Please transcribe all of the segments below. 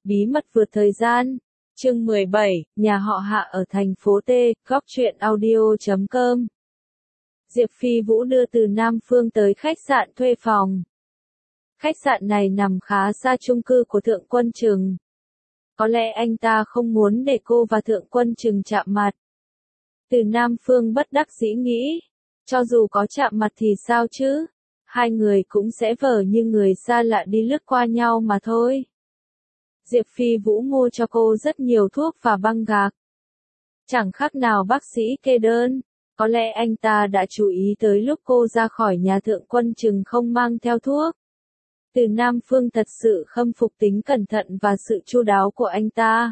Bí mật vượt thời gian. Chương 17, nhà họ Hạ ở thành phố T, góc truyện audio.com. Diệp Phi Vũ đưa Từ Nam Phương tới khách sạn thuê phòng. Khách sạn này nằm khá xa chung cư của Thượng Quân Trừng. Có lẽ anh ta không muốn để cô và Thượng Quân Trừng chạm mặt. Từ Nam Phương bất đắc dĩ nghĩ, cho dù có chạm mặt thì sao chứ, hai người cũng sẽ vờ như người xa lạ đi lướt qua nhau mà thôi. Diệp Phi Vũ mua cho cô rất nhiều thuốc và băng gạc. Chẳng khác nào bác sĩ kê đơn, có lẽ anh ta đã chú ý tới lúc cô ra khỏi nhà Thượng Quân Trừng không mang theo thuốc. Từ Nam Phương thật sự khâm phục tính cẩn thận và sự chu đáo của anh ta.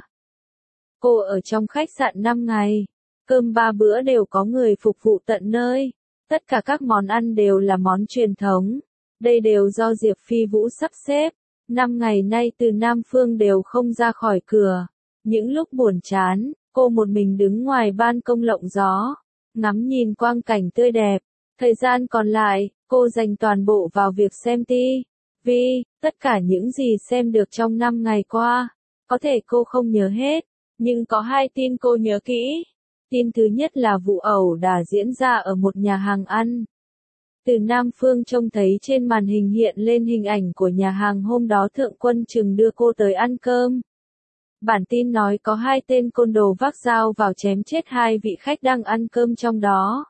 Cô ở trong khách sạn 5 ngày, cơm 3 bữa đều có người phục vụ tận nơi, tất cả các món ăn đều là món truyền thống, đây đều do Diệp Phi Vũ sắp xếp. 5 ngày nay Từ Nam Phương đều không ra khỏi cửa. Những lúc buồn chán, cô một mình đứng ngoài ban công lộng gió, ngắm nhìn quang cảnh tươi đẹp. Thời gian còn lại, cô dành toàn bộ vào việc xem TV, tất cả những gì xem được trong 5 ngày qua. Có thể cô không nhớ hết, nhưng có 2 tin cô nhớ kỹ. Tin thứ nhất là vụ ẩu đả diễn ra ở một nhà hàng ăn. Từ Nam Phương trông thấy trên màn hình hiện lên hình ảnh của nhà hàng hôm đó Thượng Quân Trừng đưa cô tới ăn cơm. Bản tin nói có 2 tên côn đồ vác dao vào chém chết 2 vị khách đang ăn cơm trong đó.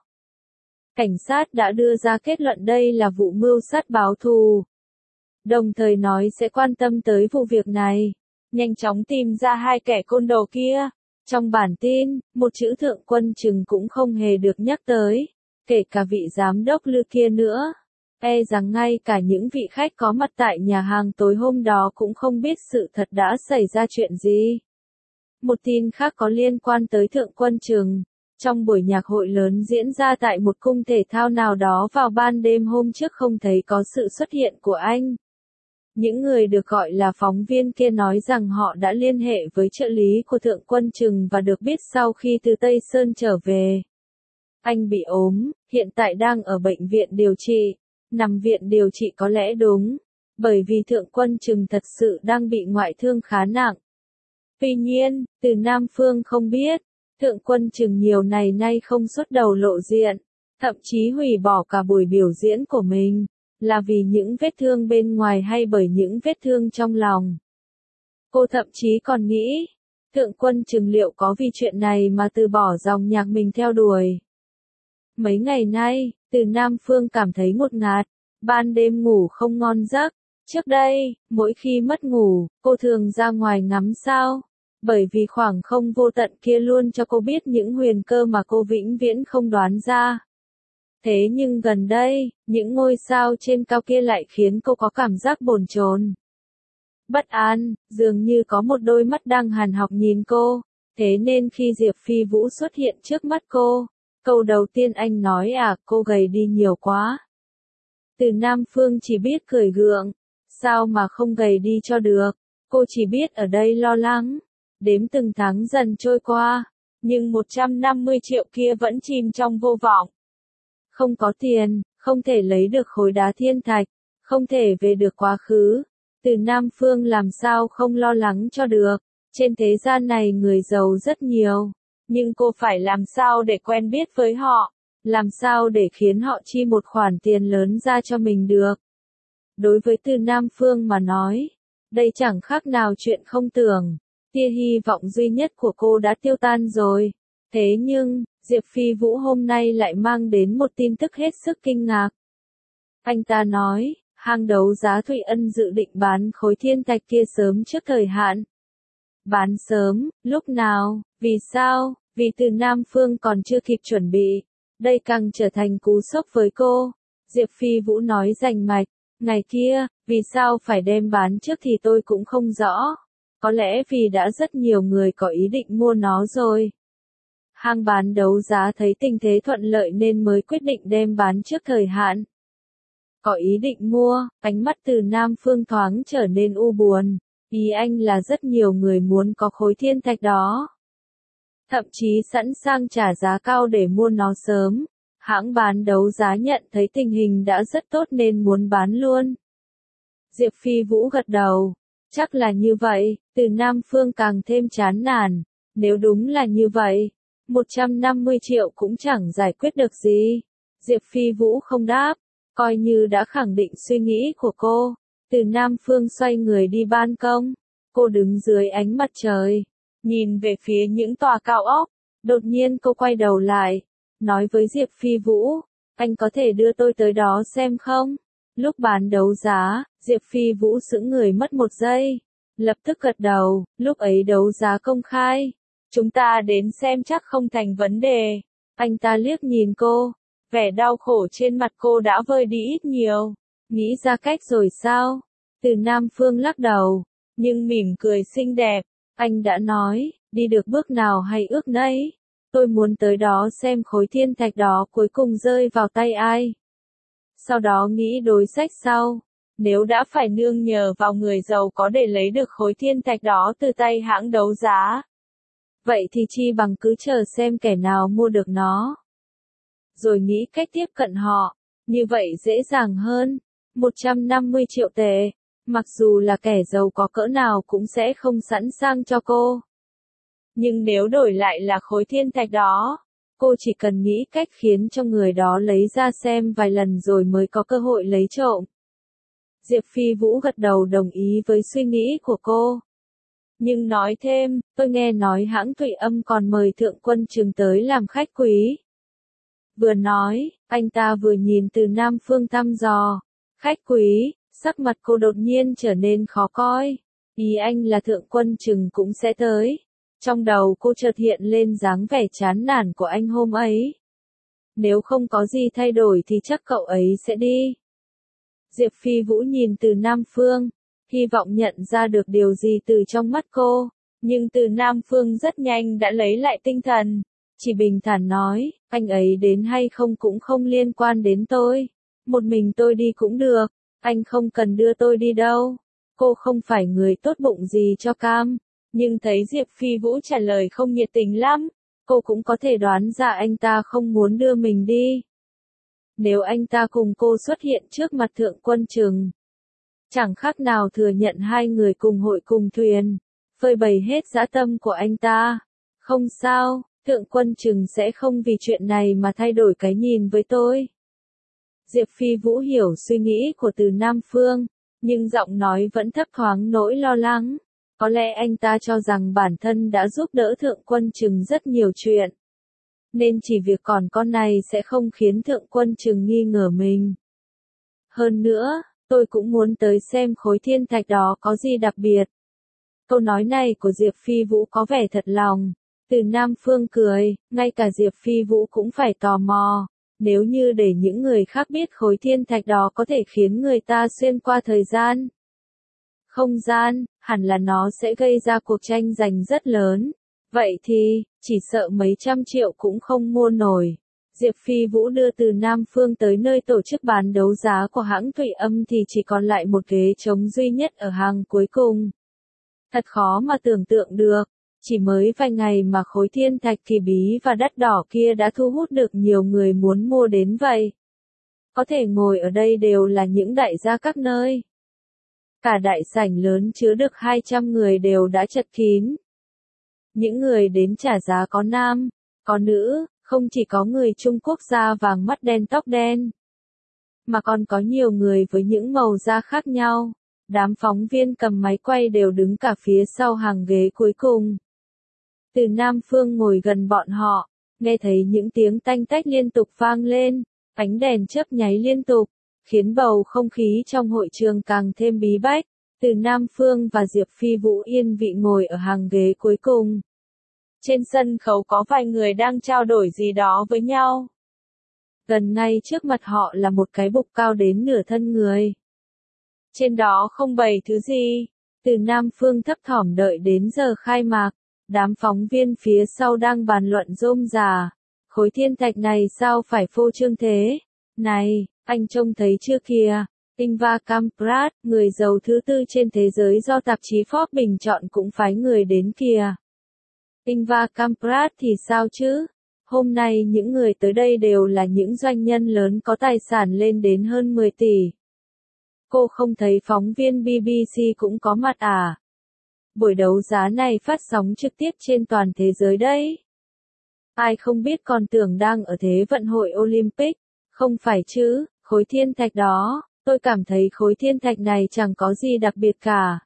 Cảnh sát đã đưa ra kết luận đây là vụ mưu sát báo thù. Đồng thời nói sẽ quan tâm tới vụ việc này, nhanh chóng tìm ra 2 kẻ côn đồ kia. Trong bản tin, một chữ Thượng Quân Trừng cũng không hề được nhắc tới. Kể cả vị giám đốc Lư kia nữa, rằng ngay cả những vị khách có mặt tại nhà hàng tối hôm đó cũng không biết sự thật đã xảy ra chuyện gì. Một tin khác có liên quan tới Thượng Quân Trừng. Trong buổi nhạc hội lớn diễn ra tại một cung thể thao nào đó vào ban đêm hôm trước không thấy có sự xuất hiện của anh. Những người được gọi là phóng viên kia nói rằng họ đã liên hệ với trợ lý của Thượng Quân Trừng và được biết sau khi từ Tây Sơn trở về, anh bị ốm, hiện tại đang ở bệnh viện điều trị. Nằm viện điều trị có lẽ đúng, bởi vì Thượng Quân Trừng thật sự đang bị ngoại thương khá nặng. Tuy nhiên, Từ Nam Phương không biết, Thượng Quân Trừng nhiều ngày nay không xuất đầu lộ diện, thậm chí hủy bỏ cả buổi biểu diễn của mình, là vì những vết thương bên ngoài hay bởi những vết thương trong lòng. Cô thậm chí còn nghĩ, Thượng Quân Trừng liệu có vì chuyện này mà từ bỏ dòng nhạc mình theo đuổi. Mấy ngày nay, Từ Nam Phương cảm thấy ngột ngạt, ban đêm ngủ không ngon giấc. Trước đây, mỗi khi mất ngủ, cô thường ra ngoài ngắm sao, bởi vì khoảng không vô tận kia luôn cho cô biết những huyền cơ mà cô vĩnh viễn không đoán ra. Thế nhưng gần đây, những ngôi sao trên cao kia lại khiến cô có cảm giác bồn chồn, bất an, dường như có một đôi mắt đang hằn học nhìn cô. Thế nên khi Diệp Phi Vũ xuất hiện trước mắt cô, câu đầu tiên anh nói cô gầy đi nhiều quá. Từ Nam Phương chỉ biết cười gượng, sao mà không gầy đi cho được, cô chỉ biết ở đây lo lắng. Đếm từng tháng dần trôi qua, nhưng 150 triệu kia vẫn chìm trong vô vọng. Không có tiền, không thể lấy được khối đá thiên thạch, không thể về được quá khứ. Từ Nam Phương làm sao không lo lắng cho được, trên thế gian này người giàu rất nhiều. Nhưng cô phải làm sao để quen biết với họ, làm sao để khiến họ chi một khoản tiền lớn ra cho mình được. Đối với Từ Nam Phương mà nói, đây chẳng khác nào chuyện không tưởng, tia hy vọng duy nhất của cô đã tiêu tan rồi. Thế nhưng, Diệp Phi Vũ hôm nay lại mang đến một tin tức hết sức kinh ngạc. Anh ta nói, hang đấu giá Thụy Ân dự định bán khối thiên thạch kia sớm trước thời hạn. Bán sớm, lúc nào, vì sao? Vì Từ Nam Phương còn chưa kịp chuẩn bị. Đây càng trở thành cú sốc với cô. Diệp Phi Vũ nói rành mạch, ngày kia, vì sao phải đem bán trước thì tôi cũng không rõ. Có lẽ vì đã rất nhiều người có ý định mua nó rồi. Hang bán đấu giá thấy tình thế thuận lợi nên mới quyết định đem bán trước thời hạn. Có ý định mua, ánh mắt Từ Nam Phương thoáng trở nên u buồn. Ý anh là rất nhiều người muốn có khối thiên thạch đó. Thậm chí sẵn sàng trả giá cao để mua nó sớm. Hãng bán đấu giá nhận thấy tình hình đã rất tốt nên muốn bán luôn. Diệp Phi Vũ gật đầu. Chắc là như vậy, Từ Nam Phương càng thêm chán nản. Nếu đúng là như vậy, 150 triệu cũng chẳng giải quyết được gì. Diệp Phi Vũ không đáp, coi như đã khẳng định suy nghĩ của cô. Từ Nam Phương xoay người đi ban công. Cô đứng dưới ánh mặt trời, nhìn về phía những tòa cao ốc. Đột nhiên cô quay đầu lại, nói với Diệp Phi Vũ, anh có thể đưa tôi tới đó xem không? Lúc bán đấu giá, Diệp Phi Vũ sững người mất một giây, lập tức gật đầu, lúc ấy đấu giá công khai. Chúng ta đến xem chắc không thành vấn đề. Anh ta liếc nhìn cô, vẻ đau khổ trên mặt cô đã vơi đi ít nhiều. Nghĩ ra cách rồi sao? Từ Nam Phương lắc đầu, nhưng mỉm cười xinh đẹp. Anh đã nói, đi được bước nào hay ước nấy. Tôi muốn tới đó xem khối thiên thạch đó cuối cùng rơi vào tay ai. Sau đó nghĩ đối sách sau. Nếu đã phải nương nhờ vào người giàu có để lấy được khối thiên thạch đó từ tay hãng đấu giá, vậy thì chi bằng cứ chờ xem kẻ nào mua được nó. Rồi nghĩ cách tiếp cận họ. Như vậy dễ dàng hơn. 150 triệu tệ. Mặc dù là kẻ giàu có cỡ nào cũng sẽ không sẵn sàng cho cô. Nhưng nếu đổi lại là khối thiên thạch đó, cô chỉ cần nghĩ cách khiến cho người đó lấy ra xem vài lần rồi mới có cơ hội lấy trộm. Diệp Phi Vũ gật đầu đồng ý với suy nghĩ của cô. Nhưng nói thêm, tôi nghe nói hãng Thụy Âm còn mời Thượng Quân Trừng tới làm khách quý. Vừa nói, anh ta vừa nhìn Từ Nam Phương thăm dò. Khách quý, sắc mặt cô đột nhiên trở nên khó coi. Ý anh là Thượng Quân Trừng cũng sẽ tới. Trong đầu cô chợt hiện lên dáng vẻ chán nản của anh hôm ấy. Nếu không có gì thay đổi thì chắc cậu ấy sẽ đi. Diệp Phi Vũ nhìn Từ Nam Phương, hy vọng nhận ra được điều gì từ trong mắt cô. Nhưng Từ Nam Phương rất nhanh đã lấy lại tinh thần. Chỉ bình thản nói, anh ấy đến hay không cũng không liên quan đến tôi. Một mình tôi đi cũng được, anh không cần đưa tôi đi đâu. Cô không phải người tốt bụng gì cho cam. Nhưng thấy Diệp Phi Vũ trả lời không nhiệt tình lắm, cô cũng có thể đoán ra anh ta không muốn đưa mình đi. Nếu anh ta cùng cô xuất hiện trước mặt Thượng Quân Trừng, chẳng khác nào thừa nhận hai người cùng hội cùng thuyền, phơi bày hết dã tâm của anh ta. Không sao, Thượng Quân Trừng sẽ không vì chuyện này mà thay đổi cái nhìn với tôi. Diệp Phi Vũ hiểu suy nghĩ của Từ Nam Phương, nhưng giọng nói vẫn thấp thoáng nỗi lo lắng. Có lẽ anh ta cho rằng bản thân đã giúp đỡ Thượng Quân Trừng rất nhiều chuyện. Nên chỉ việc còn con này sẽ không khiến Thượng Quân Trừng nghi ngờ mình. Hơn nữa, tôi cũng muốn tới xem khối thiên thạch đó có gì đặc biệt. Câu nói này của Diệp Phi Vũ có vẻ thật lòng. Từ Nam Phương cười, ngay cả Diệp Phi Vũ cũng phải tò mò. Nếu như để những người khác biết khối thiên thạch đó có thể khiến người ta xuyên qua thời gian, không gian, hẳn là nó sẽ gây ra cuộc tranh giành rất lớn. Vậy thì, chỉ sợ mấy trăm triệu cũng không mua nổi. Diệp Phi Vũ đưa Từ Nam Phương tới nơi tổ chức bán đấu giá của hãng Thụy Âm thì chỉ còn lại một ghế trống duy nhất ở hàng cuối cùng. Thật khó mà tưởng tượng được, chỉ mới vài ngày mà khối thiên thạch kỳ bí và đắt đỏ kia đã thu hút được nhiều người muốn mua đến vậy. Có thể ngồi ở đây đều là những đại gia các nơi. Cả đại sảnh lớn chứa được 200 người đều đã chật kín. Những người đến trả giá có nam, có nữ, không chỉ có người Trung Quốc da vàng mắt đen tóc đen, mà còn có nhiều người với những màu da khác nhau. Đám phóng viên cầm máy quay đều đứng cả phía sau hàng ghế cuối cùng. Từ Nam Phương ngồi gần bọn họ, nghe thấy những tiếng tanh tách liên tục vang lên, ánh đèn chớp nháy liên tục, khiến bầu không khí trong hội trường càng thêm bí bách. Từ Nam Phương và Diệp Phi Vũ yên vị ngồi ở hàng ghế cuối cùng. Trên sân khấu có vài người đang trao đổi gì đó với nhau. Gần ngay trước mặt họ là một cái bục cao đến nửa thân người. Trên đó không bày thứ gì. Từ Nam Phương thấp thỏm đợi đến giờ khai mạc. Đám phóng viên phía sau đang bàn luận rôm rả. Khối thiên thạch này sao phải phô trương thế? Này, anh trông thấy chưa kìa? Ingvar Kamprad, người giàu thứ tư trên thế giới do tạp chí Forbes bình chọn cũng phái người đến kìa. Ingvar Kamprad thì sao chứ? Hôm nay những người tới đây đều là những doanh nhân lớn có tài sản lên đến hơn 10 tỷ. Cô không thấy phóng viên BBC cũng có mặt à? Buổi đấu giá này phát sóng trực tiếp trên toàn thế giới đấy. Ai không biết còn tưởng đang ở Thế vận hội Olympic, không phải chứ, khối thiên thạch đó, tôi cảm thấy khối thiên thạch này chẳng có gì đặc biệt cả.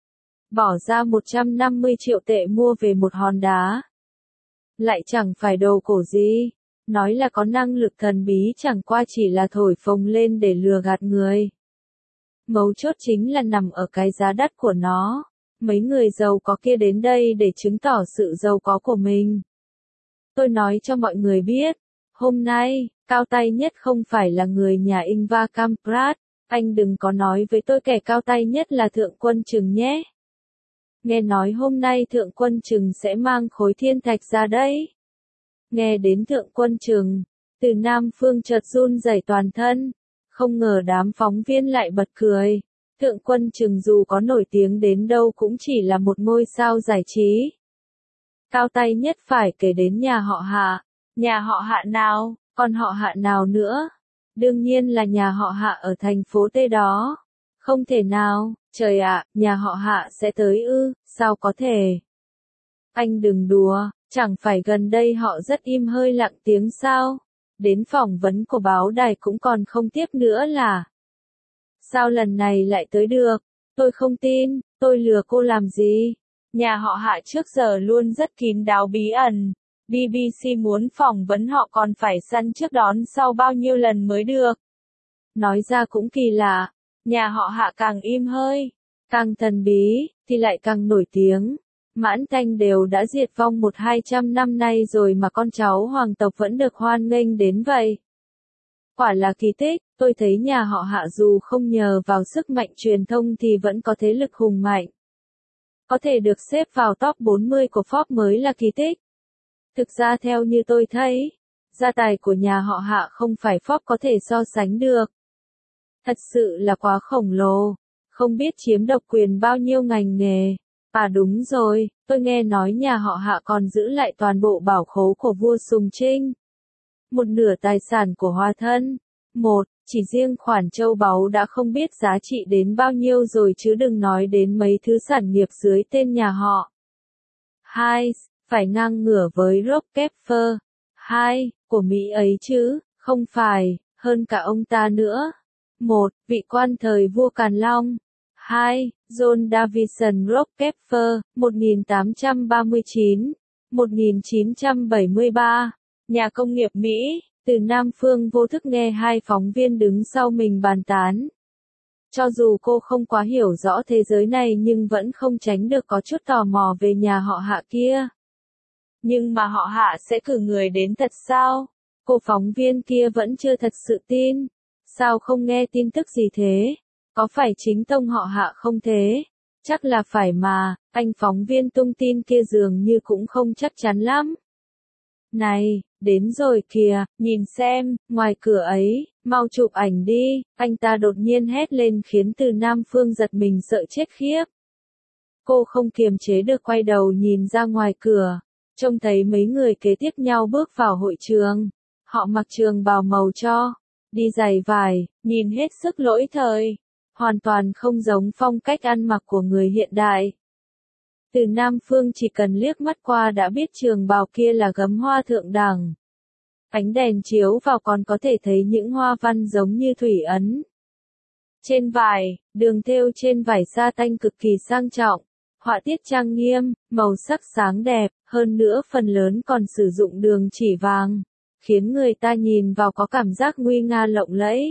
Bỏ ra 150 triệu tệ mua về một hòn đá. Lại chẳng phải đồ cổ gì, nói là có năng lực thần bí chẳng qua chỉ là thổi phồng lên để lừa gạt người. Mấu chốt chính là nằm ở cái giá đắt của nó. Mấy người giàu có kia đến đây để chứng tỏ sự giàu có của mình. Tôi nói cho mọi người biết, hôm nay, cao tay nhất không phải là người nhà Ingvar Kamprad, anh đừng có nói với tôi kẻ cao tay nhất là Thượng Quân Trừng nhé. Nghe nói hôm nay Thượng Quân Trừng sẽ mang khối thiên thạch ra đấy. Nghe đến Thượng Quân Trừng, Từ Nam Phương chợt run rẩy toàn thân, không ngờ đám phóng viên lại bật cười. Thượng Quân Trừng dù có nổi tiếng đến đâu cũng chỉ là một ngôi sao giải trí. Cao tay nhất phải kể đến nhà họ Hạ. Nhà họ Hạ nào, còn họ Hạ nào nữa? Đương nhiên là nhà họ Hạ ở thành phố T đó. Không thể nào, trời ạ, nhà họ Hạ sẽ tới ư, sao có thể? Anh đừng đùa, chẳng phải gần đây họ rất im hơi lặng tiếng sao? Đến phỏng vấn của báo đài cũng còn không tiếp nữa là. Sao lần này lại tới được? Tôi không tin, tôi lừa cô làm gì? Nhà họ Hạ trước giờ luôn rất kín đáo bí ẩn. BBC muốn phỏng vấn họ còn phải săn trước đón sau bao nhiêu lần mới được. Nói ra cũng kỳ lạ, nhà họ Hạ càng im hơi, càng thần bí, thì lại càng nổi tiếng. Mãn Thanh đều đã diệt vong 100-200 năm nay rồi mà con cháu hoàng tộc vẫn được hoan nghênh đến vậy. Quả là kỳ tích, tôi thấy nhà họ Hạ dù không nhờ vào sức mạnh truyền thông thì vẫn có thế lực hùng mạnh. Có thể được xếp vào top 40 của Forbes mới là kỳ tích. Thực ra theo như tôi thấy, gia tài của nhà họ Hạ không phải Forbes có thể so sánh được. Thật sự là quá khổng lồ, không biết chiếm độc quyền bao nhiêu ngành nghề. À đúng rồi, tôi nghe nói nhà họ Hạ còn giữ lại toàn bộ bảo khố của vua Sùng Trinh. Một nửa tài sản của Hoa Thân. Chỉ riêng khoản châu báu đã không biết giá trị đến bao nhiêu rồi chứ đừng nói đến mấy thứ sản nghiệp dưới tên nhà họ. 2. Phải ngang ngửa với Rockefeller. 2. Của Mỹ ấy chứ, không phải, hơn cả ông ta nữa. 1. Vị quan thời vua Càn Long. 2. John Davison Rockefeller, 1839-1973. Nhà công nghiệp Mỹ. Từ Nam Phương vô thức nghe hai phóng viên đứng sau mình bàn tán. Cho dù cô không quá hiểu rõ thế giới này nhưng vẫn không tránh được có chút tò mò về nhà họ Hạ kia. Nhưng mà họ Hạ sẽ cử người đến thật sao? Cô phóng viên kia vẫn chưa thật sự tin. Sao không nghe tin tức gì thế? Có phải chính tông họ Hạ không thế? Chắc là phải mà, anh phóng viên tung tin kia dường như cũng không chắc chắn lắm. Này, đến rồi kìa, nhìn xem, ngoài cửa ấy, mau chụp ảnh đi, anh ta đột nhiên hét lên khiến Từ Nam Phương giật mình sợ chết khiếp. Cô không kiềm chế được quay đầu nhìn ra ngoài cửa, trông thấy mấy người kế tiếp nhau bước vào hội trường. Họ mặc trường bào màu cho, đi giày vải, nhìn hết sức lỗi thời, hoàn toàn không giống phong cách ăn mặc của người hiện đại. Từ Nam Phương chỉ cần liếc mắt qua đã biết trường bào kia là gấm hoa thượng đẳng. Ánh đèn chiếu vào còn có thể thấy những hoa văn giống như thủy ấn. Trên vải, đường thêu trên vải sa tanh cực kỳ sang trọng, họa tiết trang nghiêm, màu sắc sáng đẹp, hơn nữa phần lớn còn sử dụng đường chỉ vàng, khiến người ta nhìn vào có cảm giác nguy nga lộng lẫy.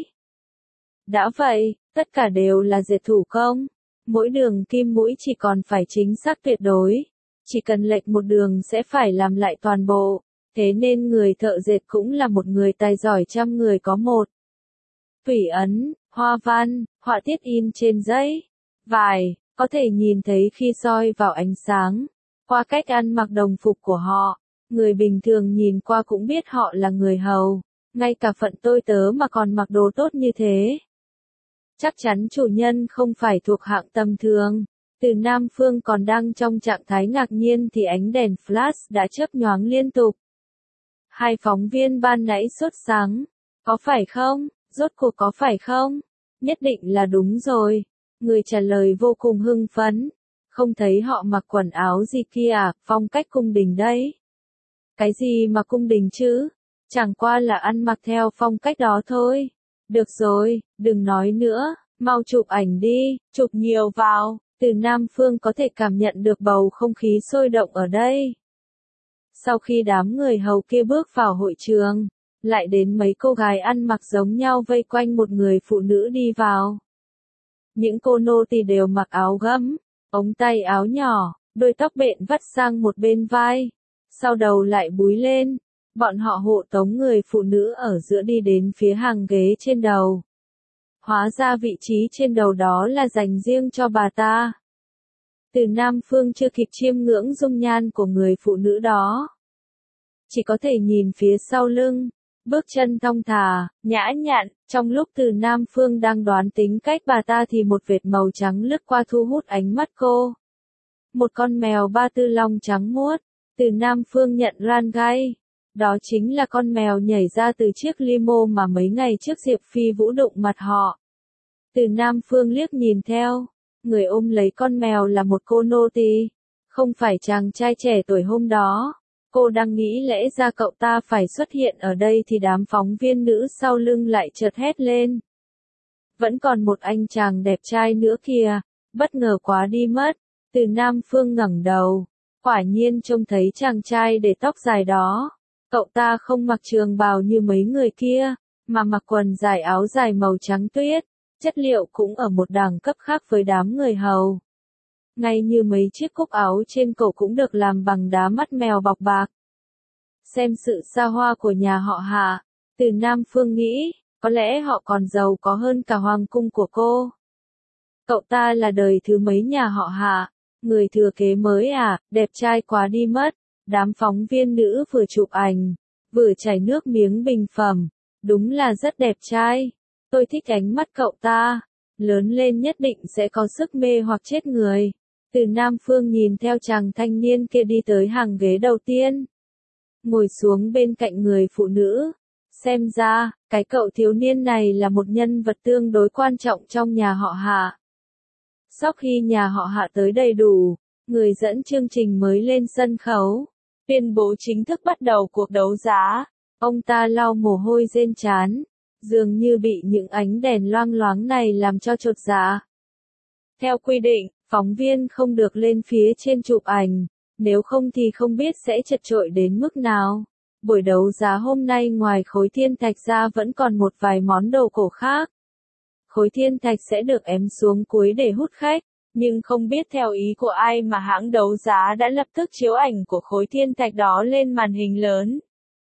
Đã vậy, tất cả đều là dệt thủ công. Mỗi đường kim mũi chỉ còn phải chính xác tuyệt đối. Chỉ cần lệch một đường sẽ phải làm lại toàn bộ. Thế nên người thợ dệt cũng là một người tài giỏi trăm người có một. Thủy ấn, hoa văn, họa tiết in trên giấy, vải, có thể nhìn thấy khi soi vào ánh sáng. Qua cách ăn mặc đồng phục của họ, người bình thường nhìn qua cũng biết họ là người hầu. Ngay cả phận tôi tớ mà còn mặc đồ tốt như thế. Chắc chắn chủ nhân không phải thuộc hạng tầm thường. Từ Nam Phương còn đang trong trạng thái ngạc nhiên thì ánh đèn flash đã chớp nhoáng liên tục. Hai phóng viên ban nãy sốt sắng. Có phải không? Rốt cuộc có phải không? Nhất định là đúng rồi. Người trả lời vô cùng hưng phấn. Không thấy họ mặc quần áo gì kia à, phong cách cung đình đấy. Cái gì mà cung đình chứ? Chẳng qua là ăn mặc theo phong cách đó thôi. Được rồi, đừng nói nữa, mau chụp ảnh đi, chụp nhiều vào. Từ Nam Phương có thể cảm nhận được bầu không khí sôi động ở đây. Sau khi đám người hầu kia bước vào hội trường, lại đến mấy cô gái ăn mặc giống nhau vây quanh một người phụ nữ đi vào. Những cô nô tỳ đều mặc áo gấm, ống tay áo nhỏ, đôi tóc bện vắt sang một bên vai, sau đầu lại búi lên. Bọn họ hộ tống người phụ nữ ở giữa đi đến phía hàng ghế trên đầu. Hóa ra vị trí trên đầu đó là dành riêng cho bà ta. Từ Nam Phương chưa kịp chiêm ngưỡng dung nhan của người phụ nữ đó. Chỉ có thể nhìn phía sau lưng, bước chân thong thả, nhã nhặn, trong lúc Từ Nam Phương đang đoán tính cách bà ta thì một vệt màu trắng lướt qua thu hút ánh mắt cô. Một con mèo ba tư lông trắng muốt, Từ Nam Phương nhận ran gai. Đó chính là con mèo nhảy ra từ chiếc limo mà mấy ngày trước Diệp Phi Vũ đụng mặt họ. Từ Nam Phương liếc nhìn theo, người ôm lấy con mèo là một cô nô tỳ, không phải chàng trai trẻ tuổi hôm đó. Cô đang nghĩ lẽ ra cậu ta phải xuất hiện ở đây thì đám phóng viên nữ sau lưng lại chợt hét lên. Vẫn còn một anh chàng đẹp trai nữa kìa, bất ngờ quá đi mất. Từ Nam Phương ngẩng đầu, quả nhiên trông thấy chàng trai để tóc dài đó. Cậu ta không mặc trường bào như mấy người kia, mà mặc quần dài áo dài màu trắng tuyết, chất liệu cũng ở một đẳng cấp khác với đám người hầu. Ngay như mấy chiếc cúc áo trên cổ cũng được làm bằng đá mắt mèo bọc bạc. Xem sự xa hoa của nhà họ Hạ, Từ Nam Phương nghĩ, có lẽ họ còn giàu có hơn cả hoàng cung của cô. Cậu ta là đời thứ mấy nhà họ Hạ, người thừa kế mới à, đẹp trai quá đi mất. Đám phóng viên nữ vừa chụp ảnh, vừa chảy nước miếng bình phẩm, đúng là rất đẹp trai. Tôi thích ánh mắt cậu ta, lớn lên nhất định sẽ có sức mê hoặc chết người. Từ Nam Phương nhìn theo chàng thanh niên kia đi tới hàng ghế đầu tiên, ngồi xuống bên cạnh người phụ nữ. Xem ra, cái cậu thiếu niên này là một nhân vật tương đối quan trọng trong nhà họ Hạ. Sau khi nhà họ Hạ tới đầy đủ, người dẫn chương trình mới lên sân khấu, tuyên bố chính thức bắt đầu cuộc đấu giá. Ông ta lau mồ hôi rên trán, dường như bị những ánh đèn loang loáng này làm cho chột dạ. Theo quy định, phóng viên không được lên phía trên chụp ảnh, nếu không thì không biết sẽ chật chội đến mức nào. Buổi đấu giá hôm nay ngoài khối thiên thạch ra vẫn còn một vài món đồ cổ khác. Khối thiên thạch sẽ được ém xuống cuối để hút khách, nhưng không biết theo ý của ai mà hãng đấu giá đã lập tức chiếu ảnh của khối thiên thạch đó lên màn hình lớn.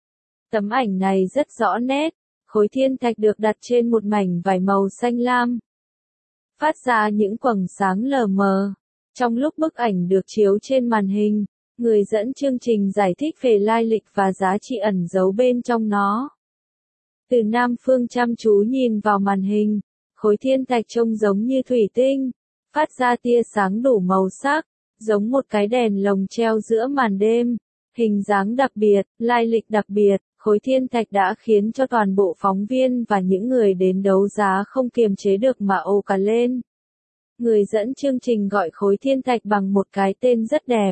Tấm ảnh này rất rõ nét, khối thiên thạch được đặt trên một mảnh vải màu xanh lam, phát ra những quầng sáng lờ mờ. Trong lúc bức ảnh được chiếu trên màn hình, người dẫn chương trình giải thích về lai lịch và giá trị ẩn giấu bên trong nó. Từ Nam Phương chăm chú nhìn vào màn hình, khối thiên thạch trông giống như thủy tinh, phát ra tia sáng đủ màu sắc, giống một cái đèn lồng treo giữa màn đêm. Hình dáng đặc biệt, lai lịch đặc biệt, khối thiên thạch đã khiến cho toàn bộ phóng viên và những người đến đấu giá không kiềm chế được mà ồ cả lên. Người dẫn chương trình gọi khối thiên thạch bằng một cái tên rất đẹp.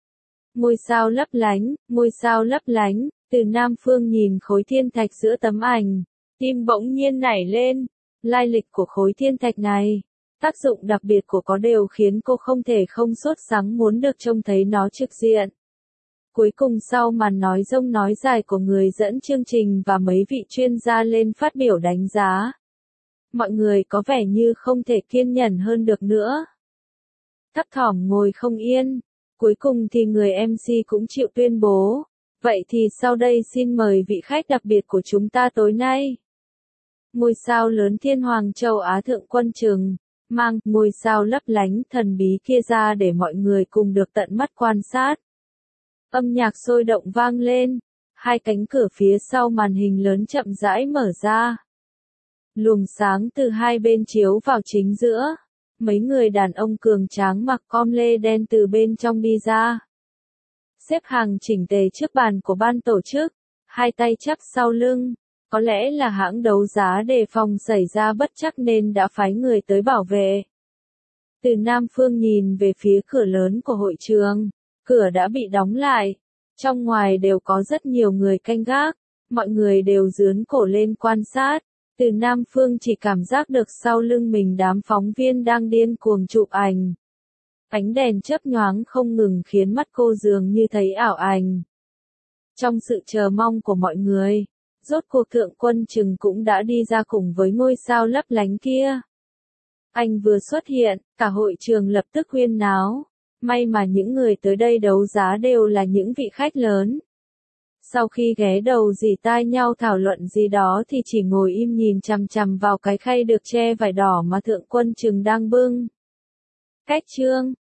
Ngôi sao lấp lánh, ngôi sao lấp lánh. Từ Nam Phương nhìn khối thiên thạch giữa tấm ảnh, tim bỗng nhiên nảy lên. Lai lịch của khối thiên thạch này, tác dụng đặc biệt của có đều khiến cô không thể không sốt sắng muốn được trông thấy nó trực diện. Cuối cùng sau màn nói dông nói dài của người dẫn chương trình và mấy vị chuyên gia lên phát biểu đánh giá, mọi người có vẻ như không thể kiên nhẫn hơn được nữa. Thấp thỏm ngồi không yên, cuối cùng thì người MC cũng chịu tuyên bố, vậy thì sau đây xin mời vị khách đặc biệt của chúng ta tối nay. Ngôi sao lớn thiên hoàng châu Á thượng quân trừng, mang ngôi sao lấp lánh thần bí kia ra để mọi người cùng được tận mắt quan sát. Âm nhạc sôi động vang lên, hai cánh cửa phía sau màn hình lớn chậm rãi mở ra. Luồng sáng từ hai bên chiếu vào chính giữa, mấy người đàn ông cường tráng mặc com lê đen từ bên trong đi ra. Xếp hàng chỉnh tề trước bàn của ban tổ chức, hai tay chắp sau lưng, Có lẽ là hãng đấu giá đề phòng xảy ra bất trắc nên đã phái người tới bảo vệ. Từ Nam Phương nhìn về phía cửa lớn của hội trường, cửa đã bị đóng lại. Trong ngoài đều có rất nhiều người canh gác, mọi người đều dướn cổ lên quan sát. Từ Nam Phương chỉ cảm giác được sau lưng mình đám phóng viên đang điên cuồng chụp ảnh. Ánh đèn chớp nhoáng không ngừng khiến mắt cô dường như thấy ảo ảnh. Trong sự chờ mong của mọi người, rốt cuộc Thượng Quân Trừng cũng đã đi ra cùng với ngôi sao lấp lánh kia. Anh vừa xuất hiện, cả hội trường lập tức huyên náo. May mà những người tới đây đấu giá đều là những vị khách lớn. Sau khi ghé đầu dì tai nhau thảo luận gì đó thì chỉ ngồi im nhìn chằm chằm vào cái khay được che vải đỏ mà Thượng Quân Trừng đang bưng. Cách chương